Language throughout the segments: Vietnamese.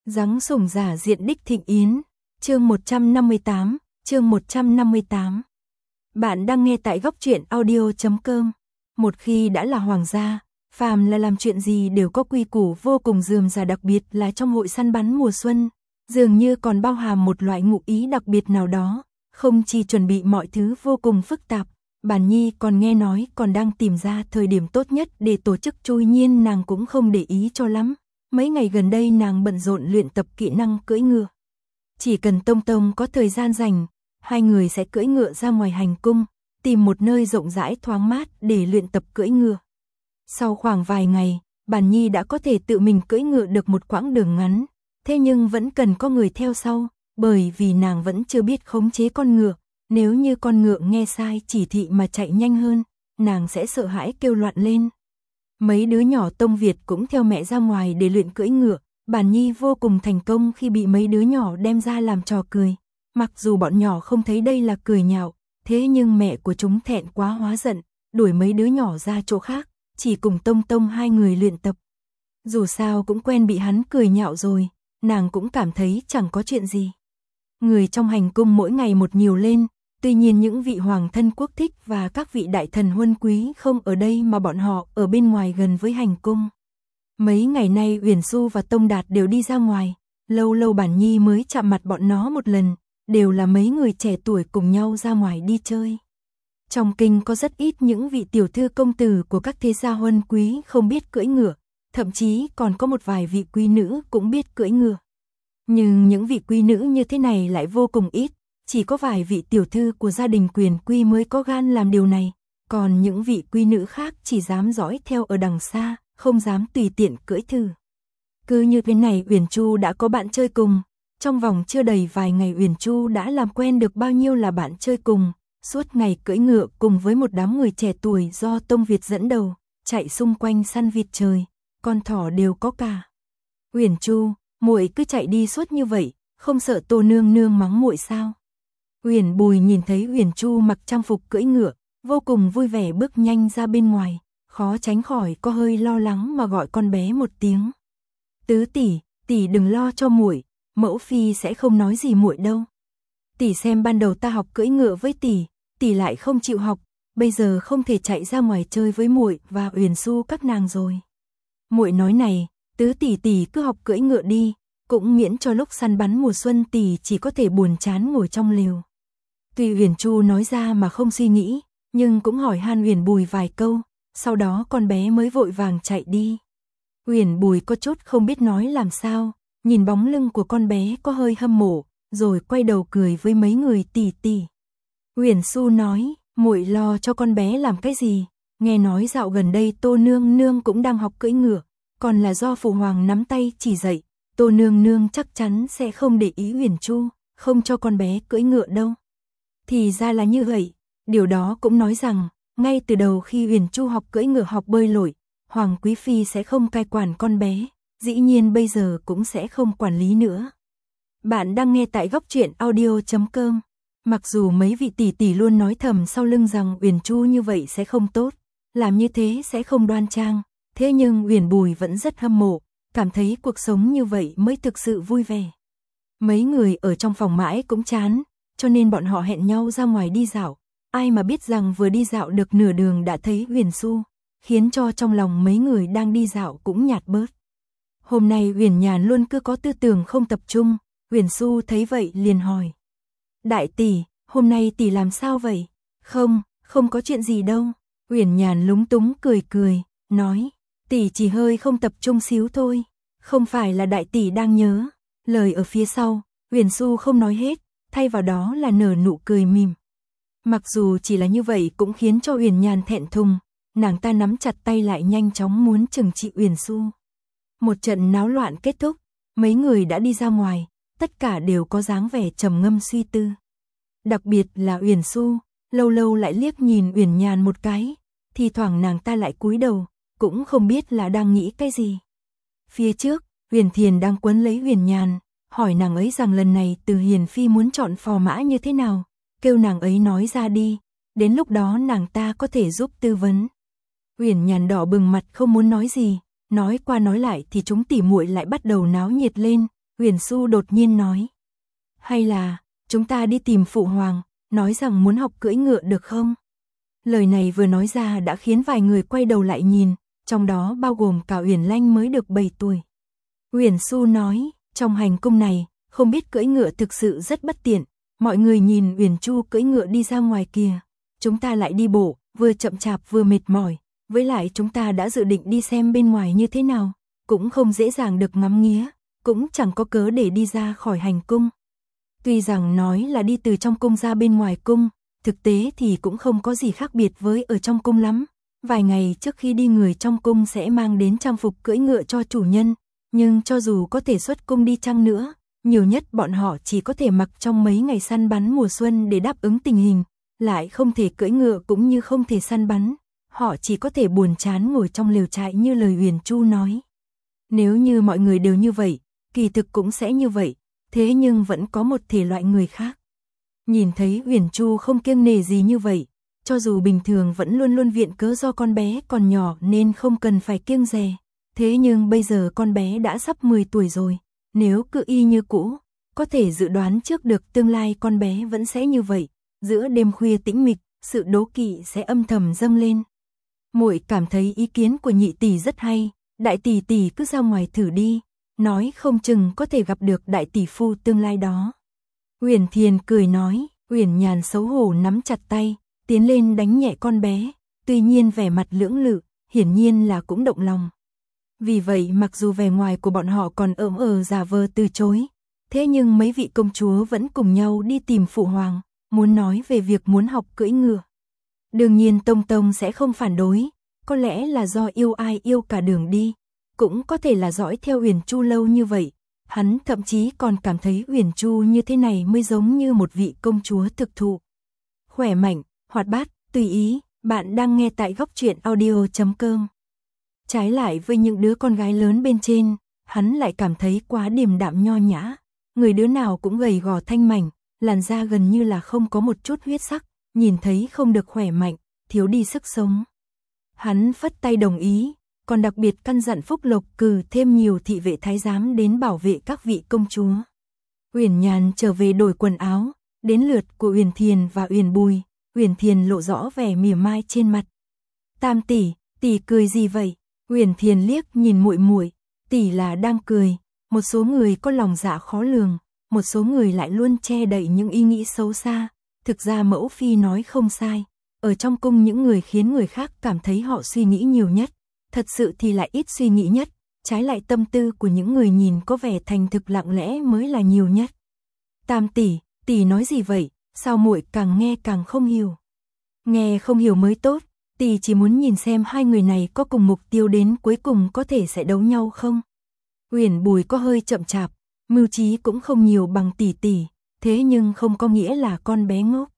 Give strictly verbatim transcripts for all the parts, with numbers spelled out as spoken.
Giáng sủng giả diện đích thịnh yến, chương một trăm năm mươi tám, chương một trăm năm mươi tám. Bạn đang nghe tại góc truyện audio chấm com. Một khi đã là hoàng gia, phàm là làm chuyện gì đều có quy củ vô cùng rườm rà, đặc biệt là trong hội săn bắn mùa xuân, dường như còn bao hàm một loại ngụ ý đặc biệt nào đó, không chỉ chuẩn bị mọi thứ vô cùng phức tạp. Bản Nhi còn nghe nói còn đang tìm ra thời điểm tốt nhất để tổ chức, chui nhiên nàng cũng không để ý cho lắm. Mấy ngày gần đây nàng bận rộn luyện tập kỹ năng cưỡi ngựa. Chỉ cần Tông Tông có thời gian rảnh, hai người sẽ cưỡi ngựa ra ngoài hành cung, tìm một nơi rộng rãi thoáng mát để luyện tập cưỡi ngựa. Sau khoảng vài ngày, Bản Nhi đã có thể tự mình cưỡi ngựa được một quãng đường ngắn, thế nhưng vẫn cần có người theo sau, bởi vì nàng vẫn chưa biết khống chế con ngựa. Nếu như con ngựa nghe sai chỉ thị mà chạy nhanh hơn, nàng sẽ sợ hãi kêu loạn lên. Mấy đứa nhỏ Tông Việt cũng theo mẹ ra ngoài để luyện cưỡi ngựa. Bản Nhi vô cùng thành công khi bị mấy đứa nhỏ đem ra làm trò cười. Mặc dù bọn nhỏ không thấy đây là cười nhạo, thế nhưng mẹ của chúng thẹn quá hóa giận, đuổi mấy đứa nhỏ ra chỗ khác, chỉ cùng Tông Tông hai người luyện tập. Dù sao cũng quen bị hắn cười nhạo rồi, nàng cũng cảm thấy chẳng có chuyện gì. Người trong hành cung mỗi ngày một nhiều lên. Tuy nhiên những vị hoàng thân quốc thích và các vị đại thần huân quý không ở đây mà bọn họ ở bên ngoài gần với hành cung. Mấy ngày nay Uyển Xu và Tông Đạt đều đi ra ngoài, lâu lâu Bản Nhi mới chạm mặt bọn nó một lần, đều là mấy người trẻ tuổi cùng nhau ra ngoài đi chơi. Trong kinh có rất ít những vị tiểu thư công tử của các thế gia huân quý không biết cưỡi ngựa, thậm chí còn có một vài vị quý nữ cũng biết cưỡi ngựa. Nhưng những vị quý nữ như thế này lại vô cùng ít. Chỉ có vài vị tiểu thư của gia đình quyền quý mới có gan làm điều này, còn những vị quý nữ khác chỉ dám dõi theo ở đằng xa, không dám tùy tiện cưỡi thử. Cứ như thế này Uyển Chu đã có bạn chơi cùng, trong vòng chưa đầy vài ngày Uyển Chu đã làm quen được bao nhiêu là bạn chơi cùng, suốt ngày cưỡi ngựa cùng với một đám người trẻ tuổi do Tông Việt dẫn đầu, chạy xung quanh săn vịt trời, con thỏ đều có cả. Uyển Chu, muội cứ chạy đi suốt như vậy, không sợ Tô nương nương mắng muội sao? Uyển Bùi nhìn thấy Uyển Chu mặc trang phục cưỡi ngựa, vô cùng vui vẻ bước nhanh ra bên ngoài, khó tránh khỏi có hơi lo lắng mà gọi con bé một tiếng. Tứ tỷ, tỷ đừng lo cho muội, mẫu phi sẽ không nói gì muội đâu. Tỷ xem ban đầu ta học cưỡi ngựa với tỷ, tỷ lại không chịu học, bây giờ không thể chạy ra ngoài chơi với muội và Uyển Xu các nàng rồi. Muội nói này, tứ tỷ tỷ cứ học cưỡi ngựa đi, cũng miễn cho lúc săn bắn mùa xuân tỷ chỉ có thể buồn chán ngồi trong lều. Tuy Uyển Chu nói ra mà không suy nghĩ, nhưng cũng hỏi han Uyển Bùi vài câu, sau đó con bé mới vội vàng chạy đi. Uyển Bùi có chút không biết nói làm sao, nhìn bóng lưng của con bé có hơi hâm mộ, rồi quay đầu cười với mấy người tỷ tỷ. Uyển Xu nói, muội lo cho con bé làm cái gì? Nghe nói dạo gần đây Tô nương nương cũng đang học cưỡi ngựa, còn là do phụ hoàng nắm tay chỉ dạy, Tô nương nương chắc chắn sẽ không để ý Uyển Chu, không cho con bé cưỡi ngựa đâu. Thì ra là như vậy, điều đó cũng nói rằng, ngay từ đầu khi Uyển Chu học cưỡi ngựa học bơi lội, Hoàng Quý Phi sẽ không cai quản con bé, dĩ nhiên bây giờ cũng sẽ không quản lý nữa. Bạn đang nghe tại góc truyện audio chấm com. Mặc dù mấy vị tỷ tỷ luôn nói thầm sau lưng rằng Uyển Chu như vậy sẽ không tốt, làm như thế sẽ không đoan trang, thế nhưng Uyển Bùi vẫn rất hâm mộ, cảm thấy cuộc sống như vậy mới thực sự vui vẻ. Mấy người ở trong phòng mãi cũng chán, cho nên bọn họ hẹn nhau ra ngoài đi dạo, ai mà biết rằng vừa đi dạo được nửa đường đã thấy Uyển Xu, khiến cho trong lòng mấy người đang đi dạo cũng nhạt bớt. Hôm nay Uyển Nhàn luôn cứ có tư tưởng không tập trung, Uyển Xu thấy vậy liền hỏi. Đại tỷ, hôm nay tỷ làm sao vậy? Không, không có chuyện gì đâu. Uyển Nhàn lúng túng cười cười, nói, tỷ chỉ hơi không tập trung xíu thôi, không phải là đại tỷ đang nhớ. Lời ở phía sau, Uyển Xu không nói hết, thay vào đó là nở nụ cười mỉm. Mặc dù chỉ là như vậy cũng khiến cho Uyển Nhàn thẹn thùng, nàng ta nắm chặt tay lại nhanh chóng muốn trừng trị Uyển Xu. Một trận náo loạn kết thúc, mấy người đã đi ra ngoài, tất cả đều có dáng vẻ trầm ngâm suy tư. Đặc biệt là Uyển Xu, lâu lâu lại liếc nhìn Uyển Nhàn một cái, thì thoảng nàng ta lại cúi đầu, cũng không biết là đang nghĩ cái gì. Phía trước, Uyển Thiền đang quấn lấy Uyển Nhàn, hỏi nàng ấy rằng lần này Từ Hiền Phi muốn chọn phò mã như thế nào, kêu nàng ấy nói ra đi, đến lúc đó nàng ta có thể giúp tư vấn. Uyển Nhàn đỏ bừng mặt không muốn nói gì, nói qua nói lại thì chúng tỉ muội lại bắt đầu náo nhiệt lên, Uyển Xu đột nhiên nói. Hay là, chúng ta đi tìm Phụ Hoàng, nói rằng muốn học cưỡi ngựa được không? Lời này vừa nói ra đã khiến vài người quay đầu lại nhìn, trong đó bao gồm cả Uyển Lanh mới được bảy tuổi. Uyển Xu nói, trong hành cung này, không biết cưỡi ngựa thực sự rất bất tiện, mọi người nhìn Uyển Chu cưỡi ngựa đi ra ngoài kìa, chúng ta lại đi bộ, vừa chậm chạp vừa mệt mỏi, với lại chúng ta đã dự định đi xem bên ngoài như thế nào, cũng không dễ dàng được ngắm nghía, cũng chẳng có cớ để đi ra khỏi hành cung. Tuy rằng nói là đi từ trong cung ra bên ngoài cung, thực tế thì cũng không có gì khác biệt với ở trong cung lắm. Vài ngày trước khi đi người trong cung sẽ mang đến trang phục cưỡi ngựa cho chủ nhân, nhưng cho dù có thể xuất cung đi chăng nữa, nhiều nhất bọn họ chỉ có thể mặc trong mấy ngày săn bắn mùa xuân để đáp ứng tình hình, lại không thể cưỡi ngựa cũng như không thể săn bắn, họ chỉ có thể buồn chán ngồi trong lều trại như lời Uyển Chu nói. Nếu như mọi người đều như vậy, kỳ thực cũng sẽ như vậy, thế nhưng vẫn có một thể loại người khác. Nhìn thấy Uyển Chu không kiêng nể gì như vậy, cho dù bình thường vẫn luôn luôn viện cớ do con bé còn nhỏ nên không cần phải kiêng dè, thế nhưng bây giờ con bé đã sắp mười tuổi rồi, nếu cứ y như cũ, có thể dự đoán trước được tương lai con bé vẫn sẽ như vậy, giữa đêm khuya tĩnh mịch, sự đố kỵ sẽ âm thầm dâng lên. Muội cảm thấy ý kiến của nhị tỷ rất hay, đại tỷ tỷ cứ ra ngoài thử đi, nói không chừng có thể gặp được đại tỷ phu tương lai đó. Uyển Thiền cười nói, Uyển Nhàn xấu hổ nắm chặt tay, tiến lên đánh nhẹ con bé, tuy nhiên vẻ mặt lưỡng lự, hiển nhiên là cũng động lòng. Vì vậy mặc dù vẻ ngoài của bọn họ còn ỡm ờ giả vờ từ chối, thế nhưng mấy vị công chúa vẫn cùng nhau đi tìm Phụ Hoàng, muốn nói về việc muốn học cưỡi ngựa. Đương nhiên Tông Tông sẽ không phản đối, có lẽ là do yêu ai yêu cả đường đi, cũng có thể là dõi theo Uyển Chu lâu như vậy, hắn thậm chí còn cảm thấy Uyển Chu như thế này mới giống như một vị công chúa thực thụ. Khỏe mạnh, hoạt bát, tùy ý, bạn đang nghe tại góc truyện audio chấm com. Trái lại với những đứa con gái lớn bên trên, hắn lại cảm thấy quá điềm đạm nho nhã, người đứa nào cũng gầy gò thanh mảnh, làn da gần như là không có một chút huyết sắc, nhìn thấy không được khỏe mạnh, thiếu đi sức sống. Hắn phất tay đồng ý, còn đặc biệt căn dặn Phúc Lộc cử thêm nhiều thị vệ thái giám đến bảo vệ các vị công chúa. Uyển Nhàn trở về đổi quần áo, đến lượt của Uyển Thiền và Uyển Bùi, Uyển Thiền lộ rõ vẻ mỉa mai trên mặt. Tam tỷ, tỷ cười gì vậy? Uyển Thiền liếc nhìn muội muội, tỷ là đang cười, một số người có lòng dạ khó lường, một số người lại luôn che đậy những ý nghĩ xấu xa, thực ra mẫu phi nói không sai, ở trong cung những người khiến người khác cảm thấy họ suy nghĩ nhiều nhất, thật sự thì lại ít suy nghĩ nhất, trái lại tâm tư của những người nhìn có vẻ thành thực lặng lẽ mới là nhiều nhất. Tam tỷ, tỷ nói gì vậy, sao muội càng nghe càng không hiểu? Nghe không hiểu mới tốt, tỷ chỉ muốn nhìn xem hai người này có cùng mục tiêu đến cuối cùng có thể sẽ đấu nhau không? Uyển Bùi có hơi chậm chạp, mưu trí cũng không nhiều bằng tỷ tỷ, thế nhưng không có nghĩa là con bé ngốc.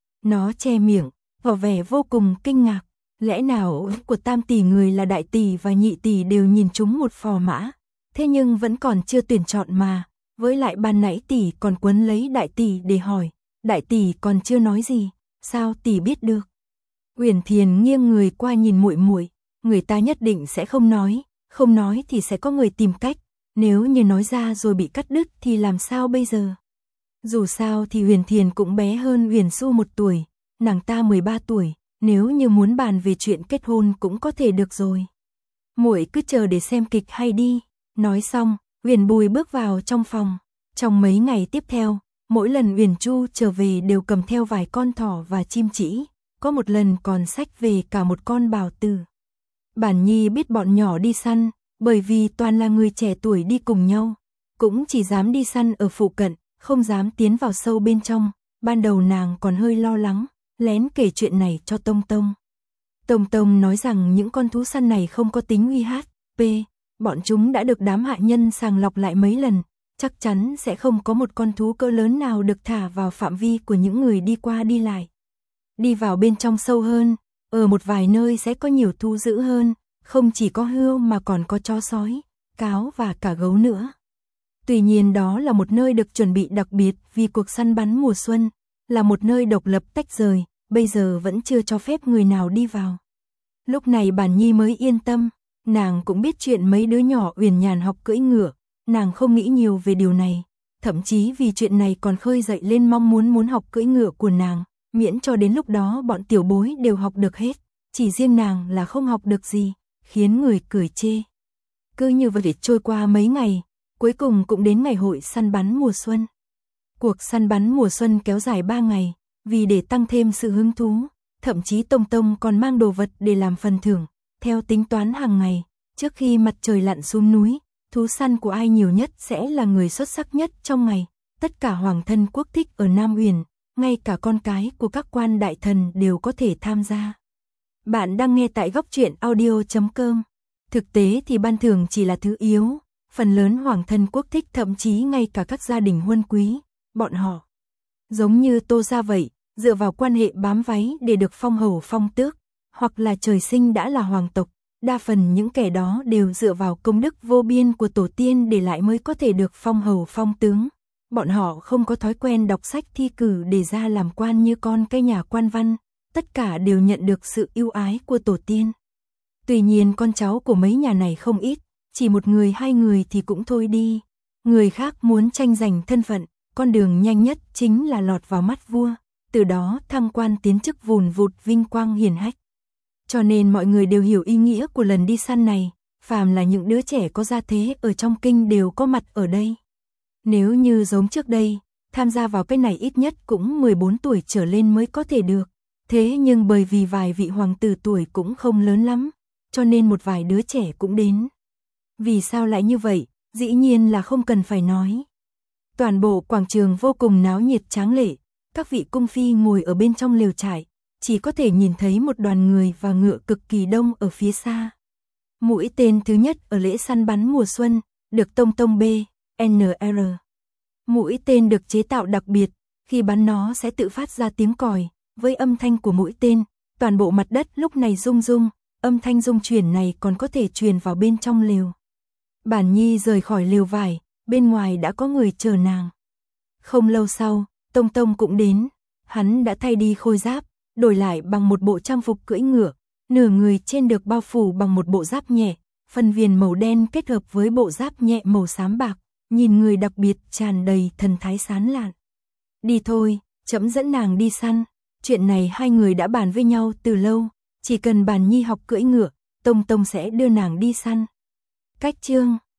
Nó che miệng, tỏ vẻ vô cùng kinh ngạc, lẽ nào của tam tỷ người là đại tỷ và nhị tỷ đều nhìn chúng một phò mã, thế nhưng vẫn còn chưa tuyển chọn mà, với lại ban nãy tỷ còn quấn lấy đại tỷ để hỏi, đại tỷ còn chưa nói gì, sao tỷ biết được? Uyển Thiền nghiêng người qua nhìn muội muội, người ta nhất định sẽ không nói, không nói thì sẽ có người tìm cách, nếu như nói ra rồi bị cắt đứt thì làm sao bây giờ? Dù sao thì Uyển Thiền cũng bé hơn Uyển Xu một tuổi, nàng ta mười ba tuổi, nếu như muốn bàn về chuyện kết hôn cũng có thể được rồi. Muội cứ chờ để xem kịch hay đi. Nói xong, Uyển Bùi bước vào trong phòng. Trong mấy ngày tiếp theo, mỗi lần Uyển Chu trở về đều cầm theo vài con thỏ và chim trĩ, có một lần còn xách về cả một con bào tử. Bản Nhi biết bọn nhỏ đi săn, bởi vì toàn là người trẻ tuổi đi cùng nhau, cũng chỉ dám đi săn ở phụ cận, không dám tiến vào sâu bên trong. Ban đầu nàng còn hơi lo lắng, lén kể chuyện này cho Tông Tông. Tông Tông nói rằng những con thú săn này không có tính uy hiếp, bọn chúng đã được đám hạ nhân sàng lọc lại mấy lần, chắc chắn sẽ không có một con thú cỡ lớn nào được thả vào phạm vi của những người đi qua đi lại. Đi vào bên trong sâu hơn, ở một vài nơi sẽ có nhiều thú dữ hơn, không chỉ có hươu mà còn có chó sói, cáo và cả gấu nữa. Tuy nhiên đó là một nơi được chuẩn bị đặc biệt vì cuộc săn bắn mùa xuân, là một nơi độc lập tách rời, bây giờ vẫn chưa cho phép người nào đi vào. Lúc này Bản Nhi mới yên tâm, nàng cũng biết chuyện mấy đứa nhỏ Uyển Nhàn học cưỡi ngựa, nàng không nghĩ nhiều về điều này, thậm chí vì chuyện này còn khơi dậy lên mong muốn muốn học cưỡi ngựa của nàng, miễn cho đến lúc đó bọn tiểu bối đều học được hết, chỉ riêng nàng là không học được gì, khiến người cười chê. Cứ như vậy trôi qua mấy ngày, cuối cùng cũng đến ngày hội săn bắn mùa xuân. Cuộc săn bắn mùa xuân kéo dài ba ngày, vì để tăng thêm sự hứng thú, thậm chí Tông Tông còn mang đồ vật để làm phần thưởng, theo tính toán hàng ngày, trước khi mặt trời lặn xuống núi, thú săn của ai nhiều nhất sẽ là người xuất sắc nhất trong ngày. Tất cả hoàng thân quốc thích ở Nam Uyển, ngay cả con cái của các quan đại thần đều có thể tham gia. Bạn đang nghe tại góc truyện audio chấm com. Thực tế thì ban thưởng chỉ là thứ yếu, phần lớn hoàng thân quốc thích thậm chí ngay cả các gia đình huân quý, bọn họ giống như Tô gia vậy, dựa vào quan hệ bám váy để được phong hầu phong tước, hoặc là trời sinh đã là hoàng tộc, đa phần những kẻ đó đều dựa vào công đức vô biên của tổ tiên để lại mới có thể được phong hầu phong tướng. Bọn họ không có thói quen đọc sách thi cử để ra làm quan như con cái nhà quan văn, tất cả đều nhận được sự ưu ái của tổ tiên. Tuy nhiên con cháu của mấy nhà này không ít, chỉ một người hai người thì cũng thôi đi. Người khác muốn tranh giành thân phận, con đường nhanh nhất chính là lọt vào mắt vua, từ đó thăng quan tiến chức vùn vụt vinh quang hiển hách. Cho nên mọi người đều hiểu ý nghĩa của lần đi săn này, phàm là những đứa trẻ có gia thế ở trong kinh đều có mặt ở đây. Nếu như giống trước đây, tham gia vào cái này ít nhất cũng mười bốn tuổi trở lên mới có thể được. Thế nhưng bởi vì vài vị hoàng tử tuổi cũng không lớn lắm, cho nên một vài đứa trẻ cũng đến. Vì sao lại như vậy? Dĩ nhiên là không cần phải nói. Toàn bộ quảng trường vô cùng náo nhiệt tráng lệ, các vị cung phi ngồi ở bên trong lều trại, chỉ có thể nhìn thấy một đoàn người và ngựa cực kỳ đông ở phía xa. Mũi tên thứ nhất ở lễ săn bắn mùa xuân, được Tông Tông B, en rờ. Mũi tên được chế tạo đặc biệt, khi bắn nó sẽ tự phát ra tiếng còi, với âm thanh của mũi tên, toàn bộ mặt đất lúc này rung rung, âm thanh rung chuyển này còn có thể truyền vào bên trong lều. Bản Nhi rời khỏi lều vải, bên ngoài đã có người chờ nàng. Không lâu sau, Tông Tông cũng đến, hắn đã thay đi khôi giáp, đổi lại bằng một bộ trang phục cưỡi ngựa, nửa người trên được bao phủ bằng một bộ giáp nhẹ, phần viền màu đen kết hợp với bộ giáp nhẹ màu xám bạc, nhìn người đặc biệt tràn đầy thần thái sán lạn. Đi thôi, trẫm dẫn nàng đi săn. Chuyện này hai người đã bàn với nhau từ lâu, chỉ cần Bản Nhi học cưỡi ngựa, Tông Tông sẽ đưa nàng đi săn. Cách chương